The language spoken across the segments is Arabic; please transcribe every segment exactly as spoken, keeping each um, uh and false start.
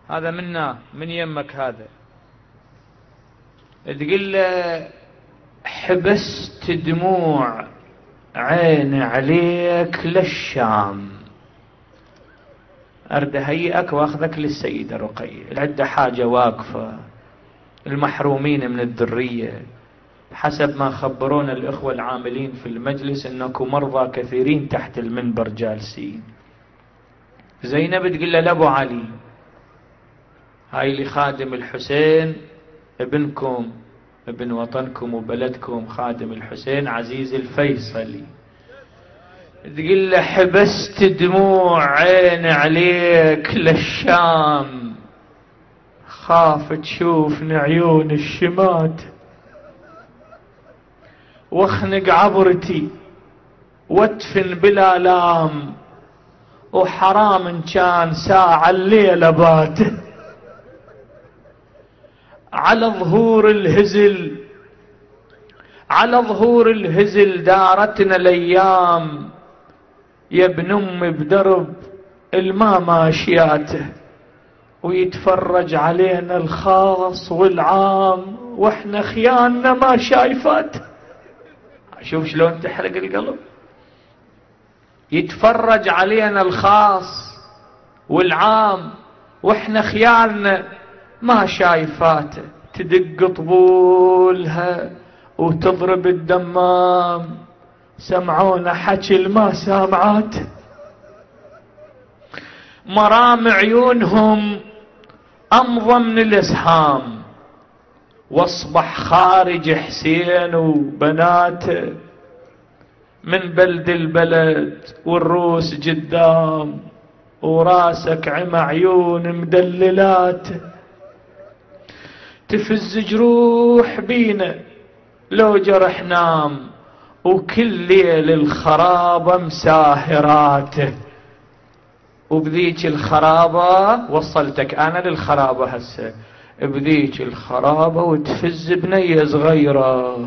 هذا منا من يمك هذا، تقول له حبست دموع عيني عليك للشام، أرد هيئك وأخذك للسيدة رقية. العدة حاجة واقفة، المحرومين من الذرية حسب ما خبرونا الإخوة العاملين في المجلس أنكم مرضى كثيرين تحت المنبر جالسين. زينب تقول له لأبو علي هاي اللي خادم الحسين ابنكم ابن وطنكم وبلدكم، خادم الحسين عزيز الفيصلي. تقول له حبست دموع عين عليك للشام، خاف تشوفني عيون الشمات واخنق عبرتي وادفن بلا لام، وحرام ان كان ساعة الليلة بات على ظهور الهزل، على ظهور الهزل دارتنا الايام، يا ابن امي بدرب الما ماشياته، ويتفرج علينا الخاص والعام واحنا خياننا ما شايفات. شوف شلون تحرق القلب. يتفرج علينا الخاص والعام واحنا خياننا ما شايفاته، تدق طبولها وتضرب الدمام، سمعونا حكي الما سامعات. مرام عيونهم امضى من الاسهام، واصبح خارج حسين وبناته من بلد البلد والروس قدام، وراسك عمى عيون مدللات، تفز جروح بينا لو جرح نام، وكل ليل الخرابة مساهراته. وبذيك الخرابة وصلتك انا للخرابة هسه، بذيك الخرابة وتفز بنية صغيرة.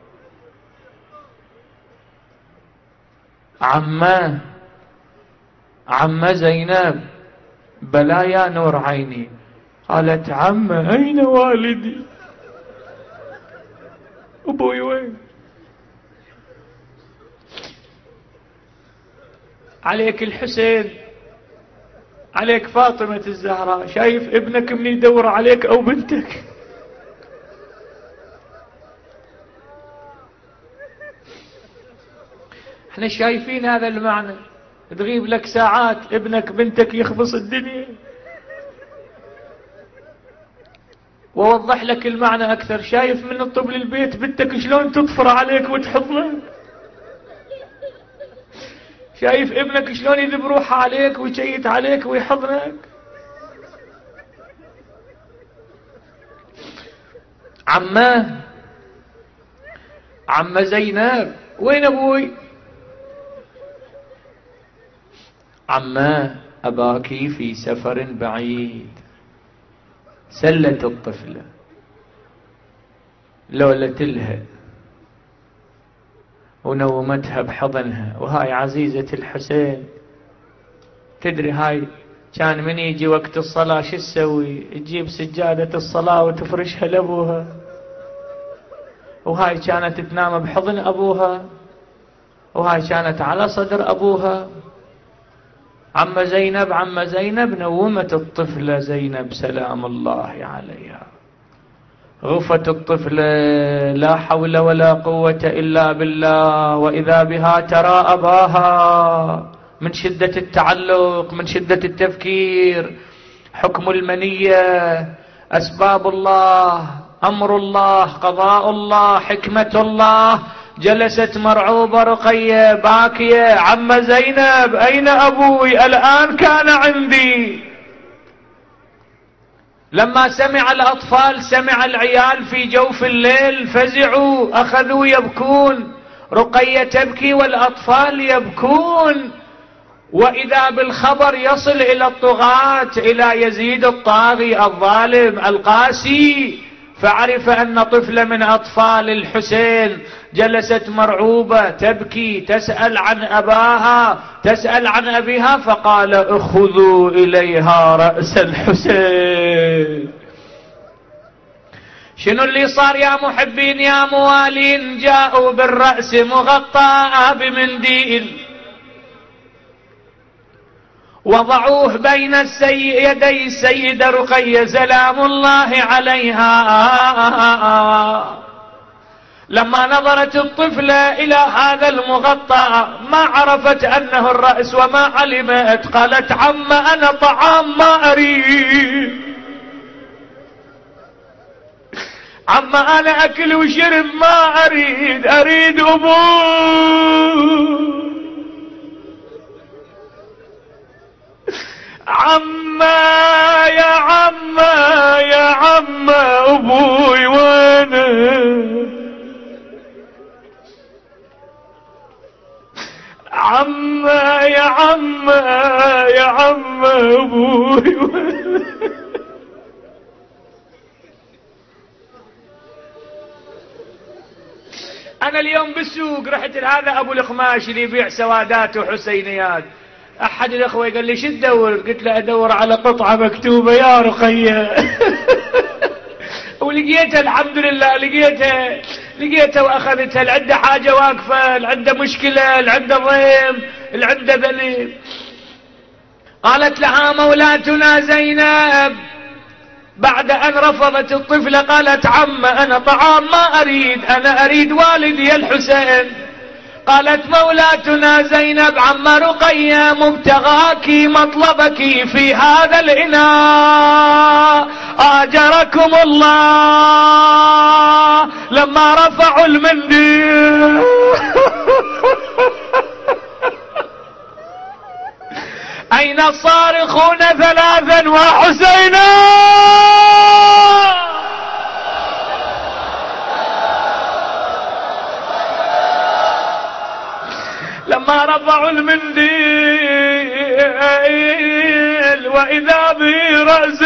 عمه عمه زينب بلا يا نور عيني، قالت عمه اين والدي؟ ابوي وين؟ عليك الحسين، عليك فاطمة الزهراء، شايف ابنك من يدور عليك او بنتك؟ احنا شايفين هذا المعنى، تغيب لك ساعات ابنك بنتك يخبص الدنيا. ووضح لك المعنى اكثر، شايف من الطب للبيت بنتك شلون تطفر عليك وتحضنك، شايف ابنك شلون يذب روحه عليك ويشيت عليك ويحضنك. عمه عمه زينب وين ابوي؟ عمه اباك في سفر بعيد. سلت الطفلة لولتلها ونومتها بحضنها، وهاي عزيزة الحسين. تدري هاي كان من يجي وقت الصلاة شو تسوي؟ تجيب سجادة الصلاة وتفرشها لأبوها، وهاي كانت تنام بحضن أبوها، وهاي كانت على صدر أبوها. عم زينب عم زينب نومت الطفلة زينب سلام الله عليها، غفت الطفلة لا حول ولا قوة إلا بالله، وإذا بها ترى أباها من شدة التعلق من شدة التفكير. حكم المنية، أسباب الله، أمر الله، قضاء الله، حكمة الله. جلست مرعوبة رقية باكية، عم زينب أين أبوي؟ الآن كان عندي. لما سمع الأطفال، سمع العيال في جوف الليل، فزعوا أخذوا يبكون، رقية تبكي والأطفال يبكون. وإذا بالخبر يصل إلى الطغاة، إلى يزيد الطاغي الظالم القاسي، فعرف أن طفلة من أطفال الحسين جلست مرعوبة تبكي تسأل عن أباها تسأل عن أبيها، فقال اخذوا إليها رأس الحسين. شنو اللي صار يا محبين يا موالين؟ جاءوا بالرأس مغطاة بمنديل، وضعوه بين السي... يدي السيدة رقية سلام الله عليها. لما نظرت الطفلة إلى هذا المغطى ما عرفت أنه الرأس وما علمت، قالت عم أنا طعام ما أريد، عم أنا أكل وشرب ما أريد، أريد أبوه. عما يا عما يا عما أبوي وانا، عما يا عما يا عما أبوي وانا. أنا اليوم بالسوق رحت لهذا أبو الخماش اللي يبيع سوادات وحسينيات، أحد الأخوة قال لي شو تدور؟ قلت له أدور على قطعة مكتوبة يا رقية. ولقيتها الحمد لله، لقيتها لقيتها وأخذتها. اللي عنده حاجة واقفة، اللي عنده مشكلة، اللي عنده ضيم، اللي عنده ذنب. قالت لها مولاتنا زينب بعد أن رفضت الطفلة قالت عم أنا طعام ما أريد، أنا أريد والدي الحسين. قالت مولاتنا زينب عم رقية مبتغاك مطلبك في هذا الإناء آجركم الله. لما رفعوا المنديل أين الصارخون ثلاثا وحسينا؟ لما رفعوا المنديل وإذا به رأس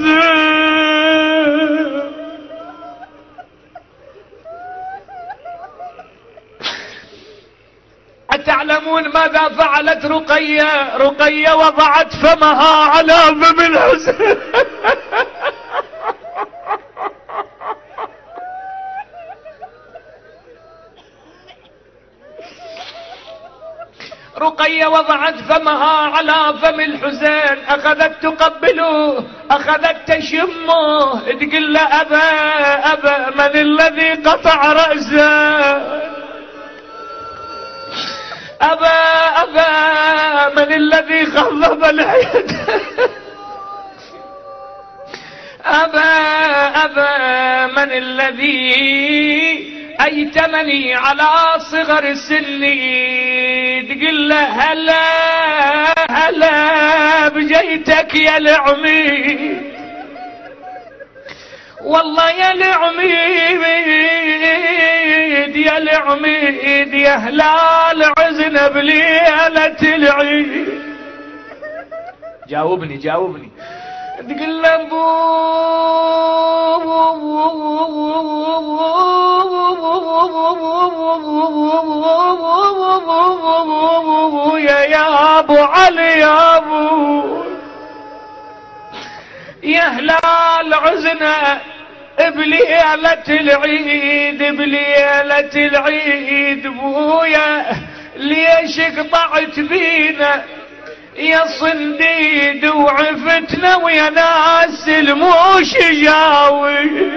الحسين. أتعلمون ماذا فعلت رقية؟ رقية وضعت فمها على فم الحسين. رقية وضعت فمها على فم الحسين، أخذت تقبله، أخذت تشمه، تقول له أبا أبا من الذي قطع رأسه؟ أبا أبا من الذي خضب لحيته؟ أبا أبا من الذي أيتمني على صغر سني؟ تقول له هلا هلا بجيتك يا العميد، والله يا العميد يا العميد يا هلال عزنا بليلة العيد. جاوبني جاوبني. تقول له يا يا ابو علي يا ابو يا هلال عزنا بليلة العيد بليلة العيد بويا ليش قطعت بينا يا صنديد وعفتنا ويا ناس الموش جاوي.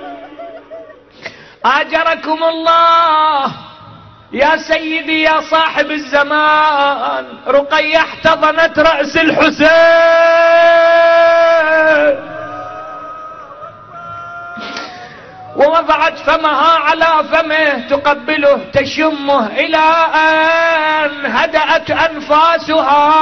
آجركم الله يا سيدي يا صاحب الزمان. رقية احتضنت رأس الحسين ووضعت فمها على فمه تقبله تشمه إلى أن هدأت أنفاسها.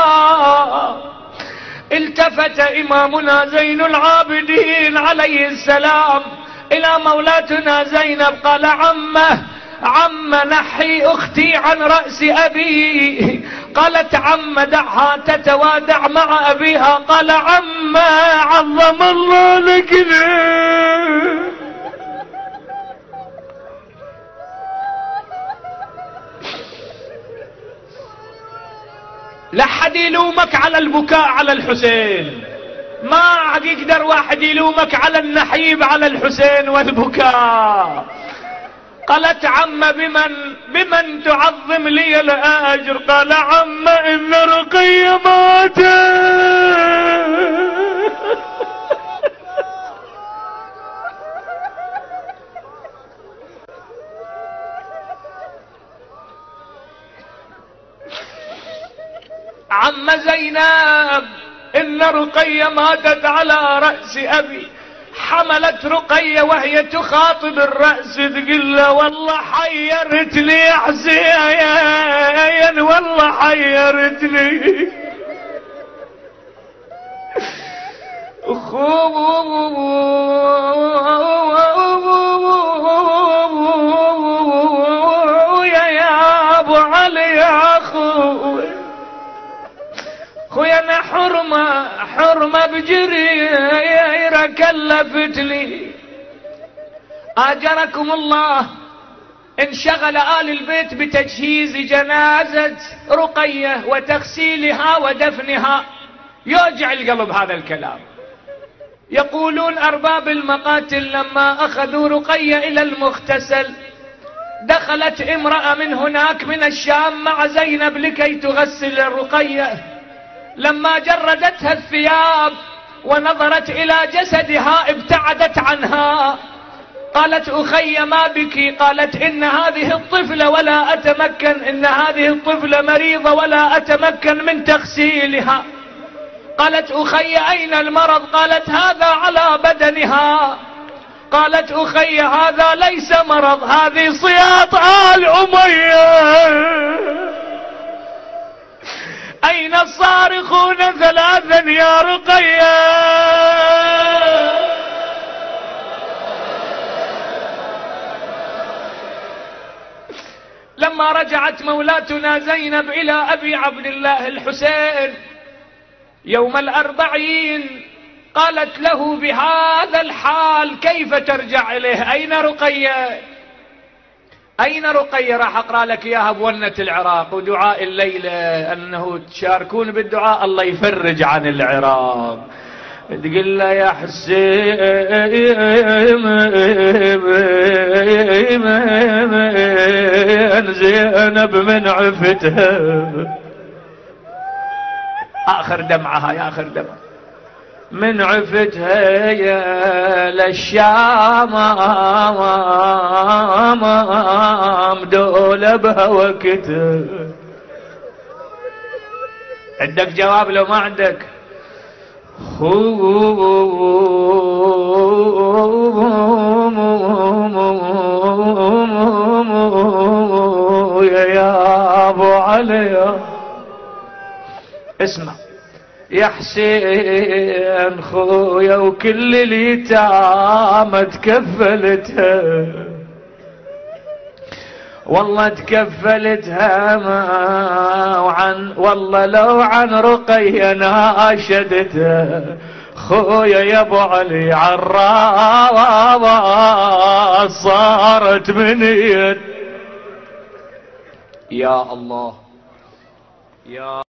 التفت إمامنا زين العابدين عليه السلام إلى مولاتنا زينب قال عمه عم نحي أختي عن رأس أبي. قالت عم دعها تتوادع مع أبيها. قال عم عظم الله لك. أحد يلومك على البكاء على الحسين، ما عاد يقدر واحد يلومك على النحيب على الحسين والبكاء. قالت عم بمن بمن تعظم لي الأجر؟ قال عم إن رقية ماتت. عم زينب إن رقية ماتت على رأس أبي. حملت رقية وهي تخاطب الرأس تقول له والله حيرتني يا حسين، والله حيرتني. خويا يا ابو علي يا اخوي، خويا انا حرمة حرمة بجريرة كلفت لي. اجركم الله انشغل آل البيت بتجهيز جنازة رقية وتغسيلها ودفنها. يوجع القلب هذا الكلام. يقولون أرباب المقاتل لما أخذوا رقية إلى المغتسل دخلت امرأة من هناك من الشام مع زينب لكي تغسل الرقية. لما جردتها الثياب ونظرت إلى جسدها ابتعدت عنها. قالت أخي ما بك؟ قالت إن هذه الطفلة ولا أتمكن، إن هذه الطفلة مريضة ولا أتمكن من تغسيلها. قالت أخي أين المرض؟ قالت هذا على بدنها. قالت أخي هذا ليس مرض، هذه صياط آل أمية. أين الصارخون ثلاثا يا رقية؟ لما رجعت مولاتنا زينب إلى أبي عبد الله الحسين يوم الأربعين قالت له بهذا الحال كيف ترجع إليه؟ أين رقية؟ أين رقية؟ راح أقرأ لك إياها بونة العراق ودعاء الليلة أنه تشاركون بالدعاء الله يفرج عن العراق. تقول له يا حسين زينب من عفتها. آخر دمعها يا آخر دمعها من عفتها يا للشام دولبها وكتها. عندك جواب لو ما عندك؟ يا ابو علي اسمع يا حسين خويا وكل اليتامى تكفلتها، والله تكفلتها ما وعن والله لو عن رقية ناشدتها. خويا يا ابو علي عالراس صارت من يد. يا الله يا